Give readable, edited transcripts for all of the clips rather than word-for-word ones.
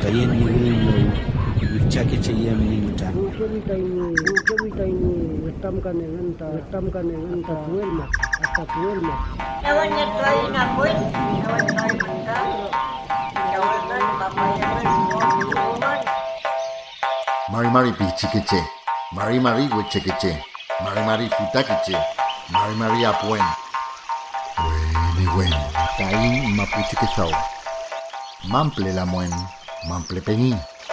kayen yigulno ifchake cheyam ni mutan Ukemi tam kanenganta tuelma hasta tuelma. Nawanya try na boy, nawanya try na. Nawanya papaya na. Mari mari pichiqueche, mari mari huechequeche, mari mari futaqueche, mari mari apuen. Buen, taín mapuche quezao. Mample la muen, mample peñí.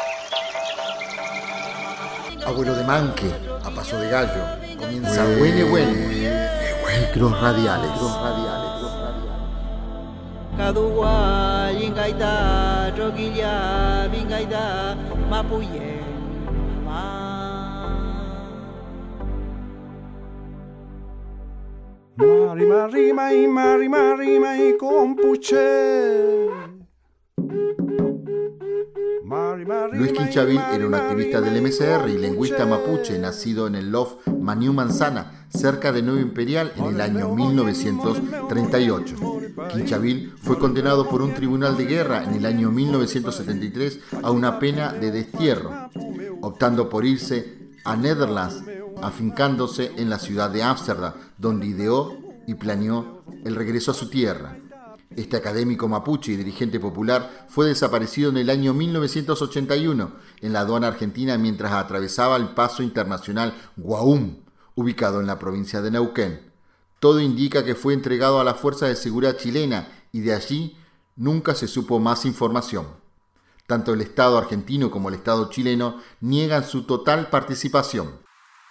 Abuelo de manque, a paso de gallo, comienza buen. Cross radiales. Kadua, Yingaita, Troquilla, Vingaita, Mapuye, Mari, compuche. Luis Quinchavil era un activista del MCR y lingüista mapuche, nacido en el Lof Maniu Manzana, cerca de Nueva Imperial, en el año 1938. Quinchavil fue condenado por un tribunal de guerra en el año 1973 a una pena de destierro, optando por irse a Netherlands, afincándose en la ciudad de Ámsterdam, donde ideó y planeó el regreso a su tierra. Este académico mapuche y dirigente popular fue desaparecido en el año 1981 en la aduana argentina mientras atravesaba el paso internacional Guaum, ubicado en la provincia de Neuquén. Todo indica que fue entregado a la Fuerza de Seguridad chilena y de allí nunca se supo más información. Tanto el Estado argentino como el Estado chileno niegan su total participación.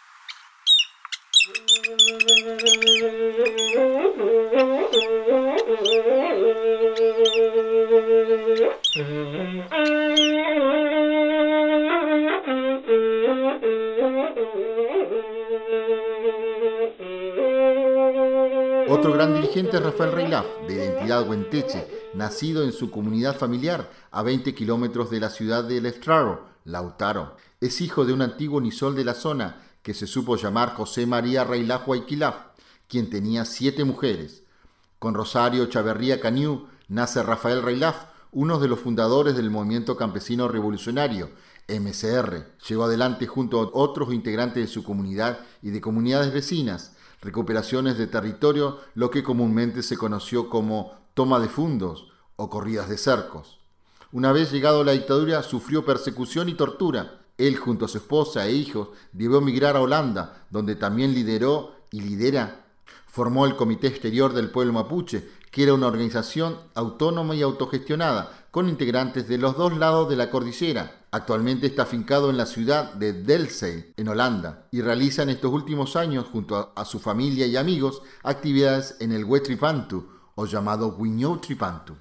Otro gran dirigente es Rafael Reilaf, de identidad huenteche, nacido en su comunidad familiar a 20 kilómetros de la ciudad de Lestraro, Lautaro. Es hijo de un antiguo nisol de la zona que se supo llamar José María Reilaf Huayquilaf, quien tenía 7 mujeres. Con Rosario Chaverría Cañú nace Rafael Reilaf, uno de los fundadores del movimiento campesino revolucionario, MCR. Llevó adelante junto a otros integrantes de su comunidad y de comunidades vecinas recuperaciones de territorio, lo que comúnmente se conoció como toma de fundos o corridas de cercos. Una vez llegado la dictadura, sufrió persecución y tortura. Él, junto a su esposa e hijos, debió emigrar a Holanda, donde también lideró y lidera. Formó el Comité Exterior del Pueblo Mapuche, que era una organización autónoma y autogestionada, con integrantes de los dos lados de la cordillera. Actualmente está afincado en la ciudad de Delzey, en Holanda, y realiza en estos últimos años, junto a su familia y amigos, actividades en el Huetripantu, o llamado Huiñou-Tripantu.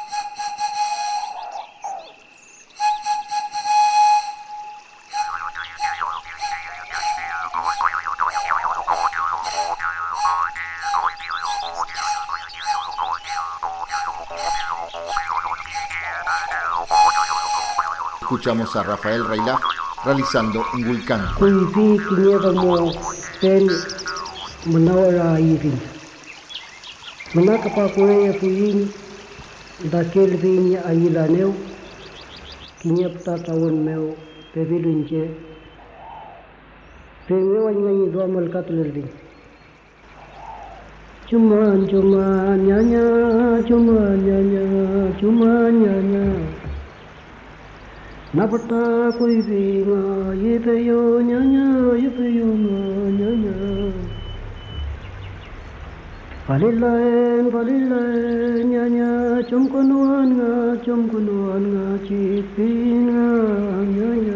Escuchamos a Rafael Reilaf realizando un vulcán. Kuivi kinyadamo ten menawara irin. Menakapakure puyin dakil vinya ayilaneu kinyapta tawon meu pevilunje. Pengewan nganyi dua malkat leldi. Cuman nyanya, cuman nyanya. Napata koi vinga ye peyo nyanya Palilaen nyanya chomkunuan nga chipinga nyanya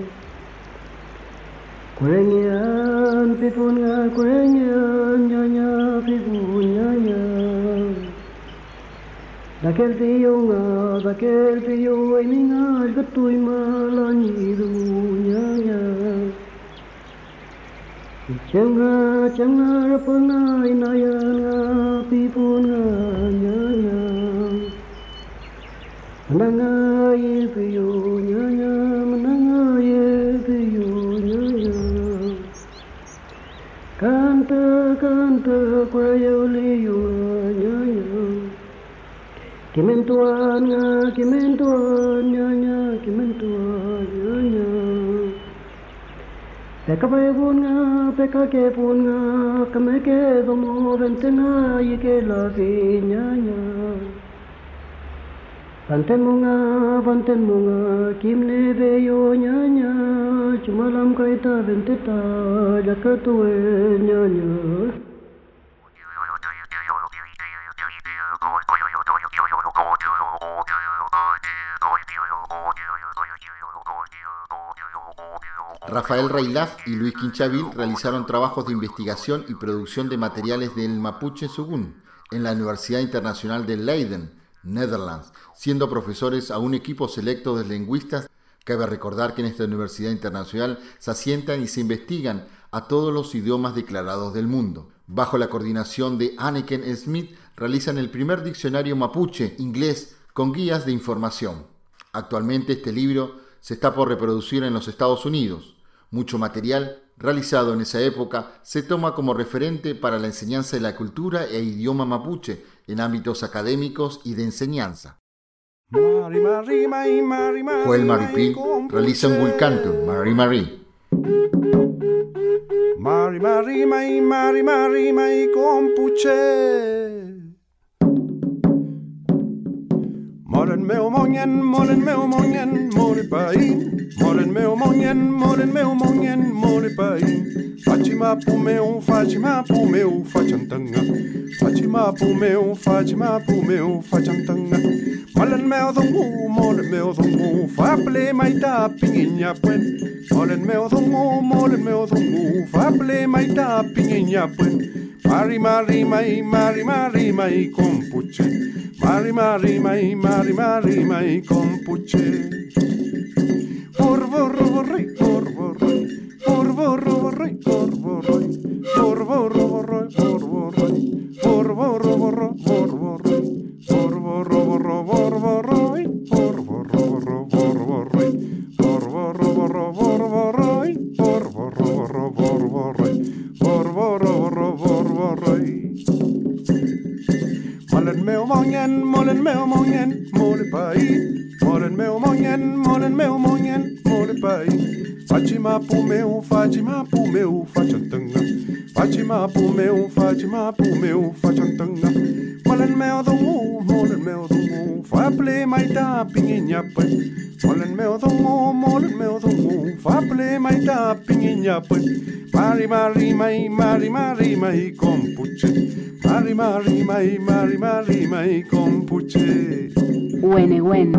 Kurengian pipun nyanya pipun nyanya Dakel piyo ay mingal gatoy malanyido nyanya Changa rapangay nayan nga pipon nga nyanya Manangay piyo nyanya Kanta kwayo liyo nyanya Kimentuan nyanya chimentua ña peka bai bunga peka ke bunga kame ke domo ventena y que la viña Vanten munga kimne beyo ña chumalam kaita venteta yakatue ña Rafael Reilaf y Luis Quinchavil realizaron trabajos de investigación y producción de materiales del mapuche Sogún en la Universidad Internacional de Leiden, Netherlands, siendo profesores a un equipo selecto de lingüistas. Cabe recordar que en esta universidad internacional se asientan y se investigan a todos los idiomas declarados del mundo. Bajo la coordinación de Anneken Smith, realizan el primer diccionario mapuche inglés con guías de información. Actualmente este libro se está por reproducir en los Estados Unidos. Mucho material realizado en esa época se toma como referente para la enseñanza de la cultura e idioma mapuche en ámbitos académicos y de enseñanza. Joel Maripín realiza un Gulcantum, Mari Mari. Mari Mari mai Mari Mari mai compuche. Moren meu mongen mori pai. Moren meu mongen mori pai. Fatima pu meu facantanga. Fatima pu meu facantanga. Molen meu dongu, faple maita pinginya puen. Molen meu dongu, faple maita pinginya puen. Mari mai compuche. Mari mai compuche. Vorvorroi. Molen meu mongen, mole pai. Molen meu mongen, mole pai. Fatima pu meu, facantanga. Fatima pu meu, facantanga. Molen meu dongu, faple maita pinginya pai. Molen meu dongu, faple maita pinginya pai. Mari mai compuche. Mari mai compuche. Ueneguen.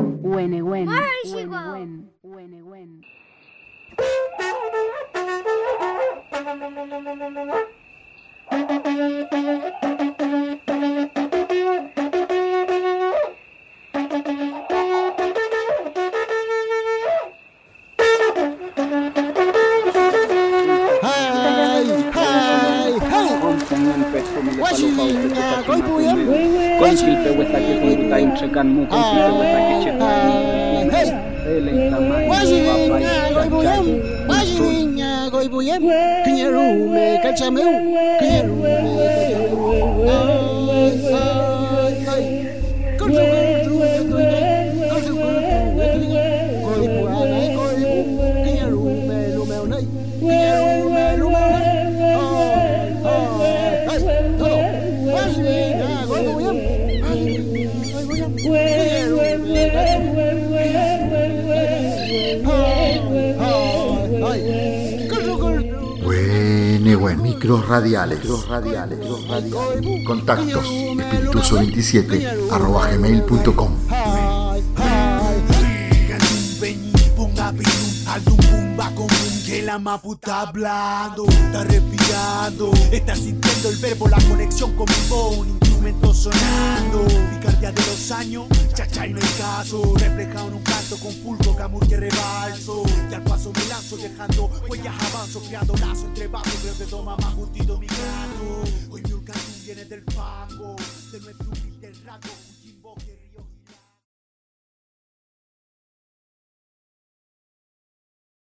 Micros radiales. Contactos espirituoso27@gmail.com. Que la mapu está hablando, está respirando, está sintiendo el verbo, la conexión con mi voz, un instrumento sonando. Picardía de los años, chachay no hay caso, reflejado en un canto con fulgo, camur que rebalso. Y al paso me lanzo, dejando huellas avanzo, creando lazo entre vasos, creo que toma más gustito mi gato. Hoy mi canto viene del fango, de nuestro humilde rango.